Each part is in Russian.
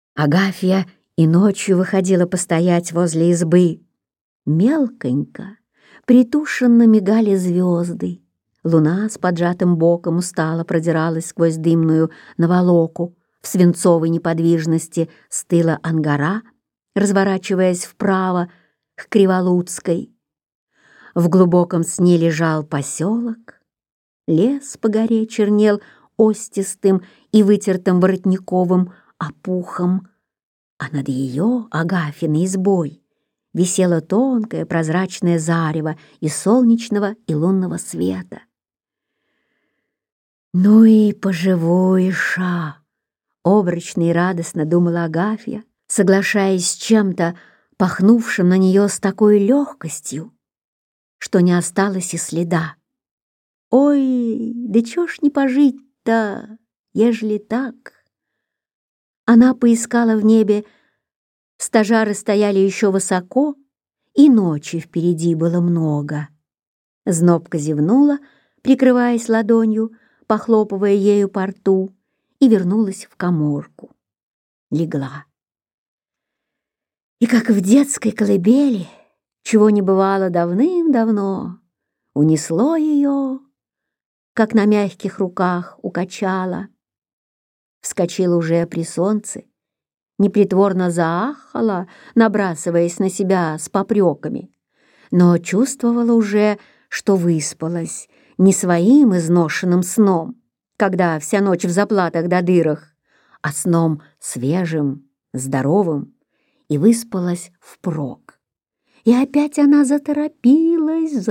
Агафья и ночью выходила постоять возле избы. Мелконько, притушенно мигали звезды. Луна с поджатым боком устало продиралась сквозь дымную наволоку. В свинцовой неподвижности стыла Ангара, разворачиваясь вправо к Криволуцкой. В глубоком сне лежал поселок. Лес по горе чернел остистым и вытертым воротниковым опухом, а над ее, Агафьиной, избой висело тонкое прозрачное зарево из солнечного и лунного света. «Ну и поживуеша!» — обрачно и радостно думала Агафья, соглашаясь с чем-то, пахнувшим на нее с такой легкостью, что не осталось и следа. «Ой, да чё ж не пожить-то, ежели так?» Она поискала в небе, стажары стояли еще высоко, и ночи впереди было много. Знобка зевнула, прикрываясь ладонью, похлопывая ею по рту, и вернулась в каморку. Легла. И как в детской колыбели, чего не бывало давным-давно, унесло ее, как на мягких руках укачало. Вскочила уже при солнце, непритворно заахала, набрасываясь на себя с попреками, но чувствовала уже, что выспалась не своим изношенным сном, когда вся ночь в заплатах да дырах, а сном свежим, здоровым, и выспалась впрок. И опять она заторопилась.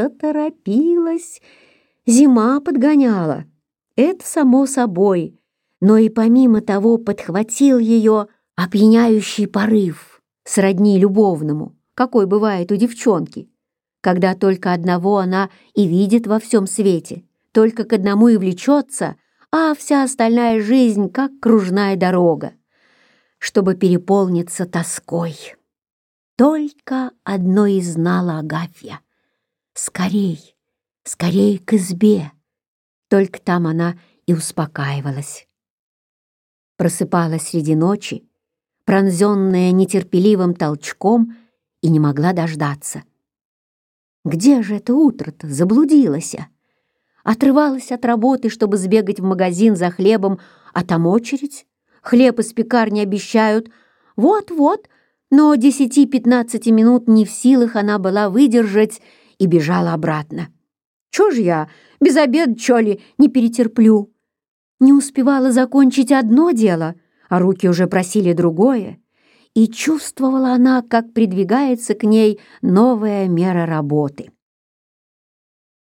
Зима подгоняла, это само собой, но и помимо того подхватил ее опьяняющий порыв, сродни любовному, какой бывает у девчонки, когда только одного она и видит во всем свете, только к одному и влечется, а вся остальная жизнь как кружная дорога, чтобы переполниться тоской. Только одно и знала Агафья: скорей, скорей к избе. Только там она и успокаивалась. Просыпалась среди ночи, пронзенная нетерпеливым толчком, и не могла дождаться. Где же это утро-то заблудилась? Отрывалась от работы, чтобы сбегать в магазин за хлебом, а там очередь. Хлеб из пекарни обещают. Вот-вот, но 10-15 минут не в силах она была выдержать и бежала обратно. Чё ж я без обеда, чё ли, не перетерплю? Не успевала закончить одно дело, а руки уже просили другое, и чувствовала она, как придвигается к ней новая мера работы.